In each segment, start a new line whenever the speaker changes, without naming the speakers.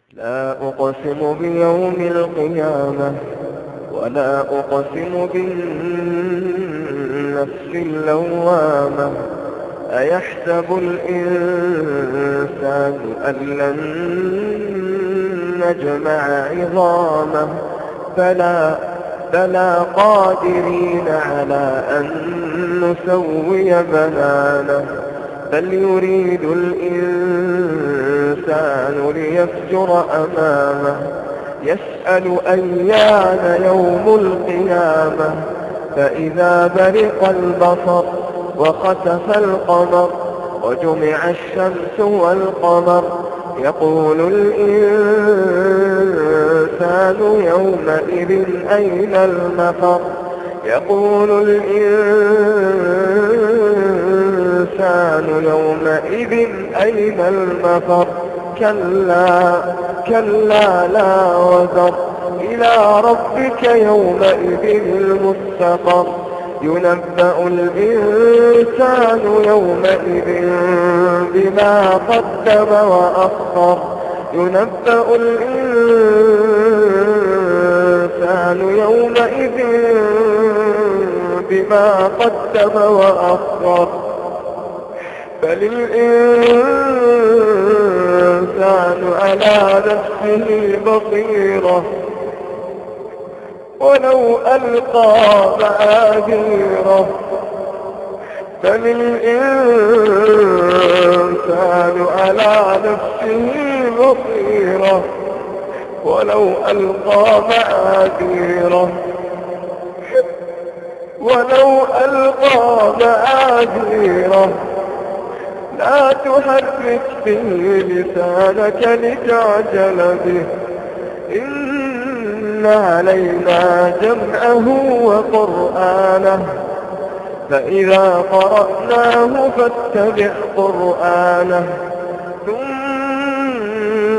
لا أقسم بيوم القيامة ولا أقسم بالنفس اللوامة. أيحسب الإنسان أن لن نجمع عظامه بلى قادرين على أن نسوي بنانه. بل يريد الإنسان ليفجر أمامه يسأل أيان يوم القيامة. فإذا برق البصر وخسف القمر وجمع الشمس والقمر يقول الإنسان يومئذ أين المفر. يقول الإنسان يومئذ أين المفر. كلا لا وزر إلى ربك يومئذ المستقر. ينبأ الإنسان يومئذ بما قدم وأخر. ينبأ الإنسان يومئذ بما قدم وأخر. بل الإنسان على نفسه بصيرة ولو ألقى معاذيره. بل الإنسان على نفسه بصيرة ولو ألقى معاذيره. لا تحرك به لسانك لتعجل به. إن علينا جمعه وقرآنه فإذا قرأناه فاتبع قرآنه. ثم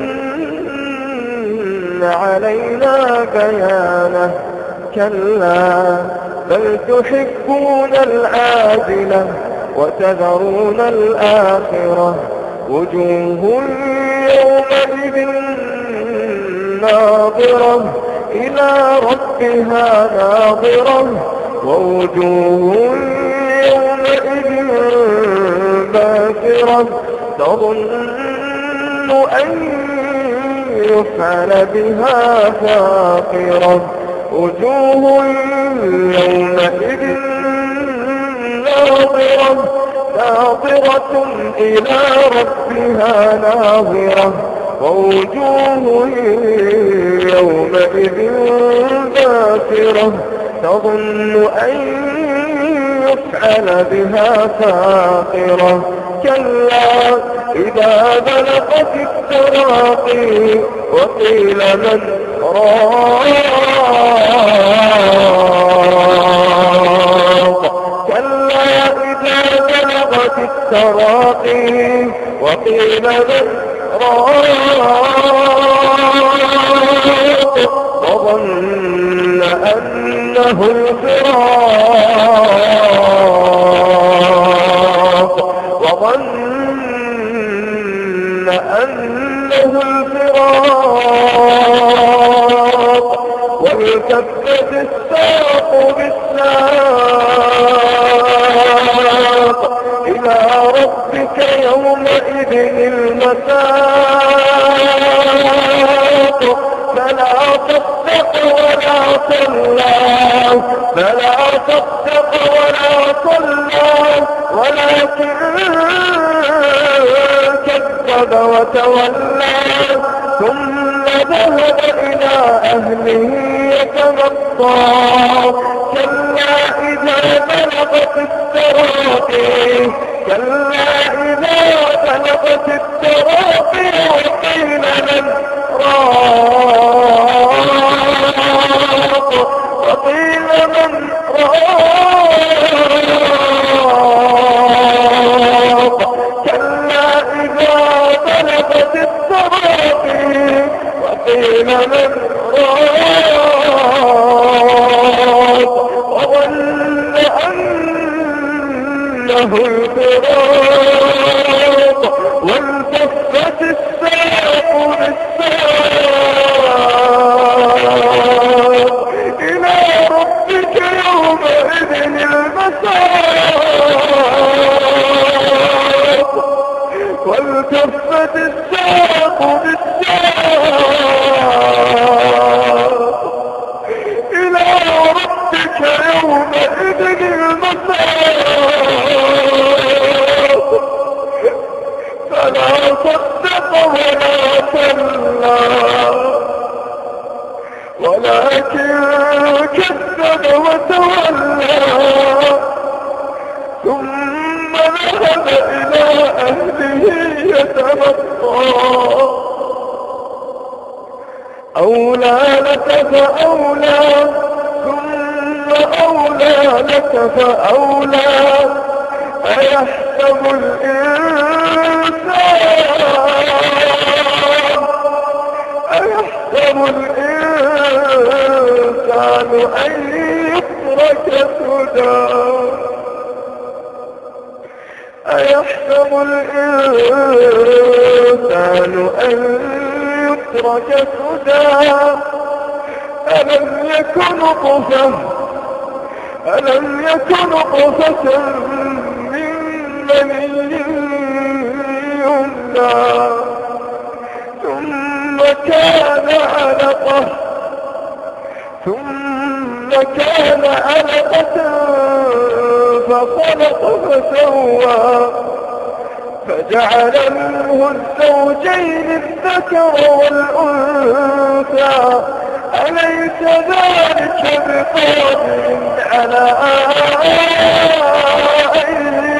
إن علينا بيانه. كلا بل تحبون العاجلة وتذرون الآخرة. وجوه يومئذ ناظرة إلى ربها ناظرة. ووجوه يومئذ باسرة تظن أن يفعل بها فاقرة. وجوه يومئذ ناظرة إلى ربها ناظرة. ووجوه يومئذ باسرة تظن أن يفعل بها فاقرة. كلا إذا بلغت التراقي وقيل من راق. كلا إذا بلغت التراقي وقيل من راق. وظن أنه الفراق. والتفت الساق بالساق إلى ربك يومئذ المساق. فلا تصدق ولا صلى ولكن كذب وتولى ثم ذهب إلى أهله يتمطى. كلا إذا بلغت التراقي وقيل من راق. كلا إذا بلغت التراقي وقيل من راق. وظن أنه الفراق. والتفت الساق بالساق والتفت الساق بالساق إلى ربك يومئذ المساق فلا صدق ولا صلى ولكن كذب وتولى ثم ذهب إلى أهله يتمطى أولى لك فأولى ثم أولى لك فأولى أيحسب الإنسان أن يترك سدى أيحسب الإنسان أن يترك سدى ألم يكن نطفة من مني يمنى ثم كان علقة فخلق فسوى فجعل منه الزوجين الذكر والأنثى أليس ذلك بقادر على أن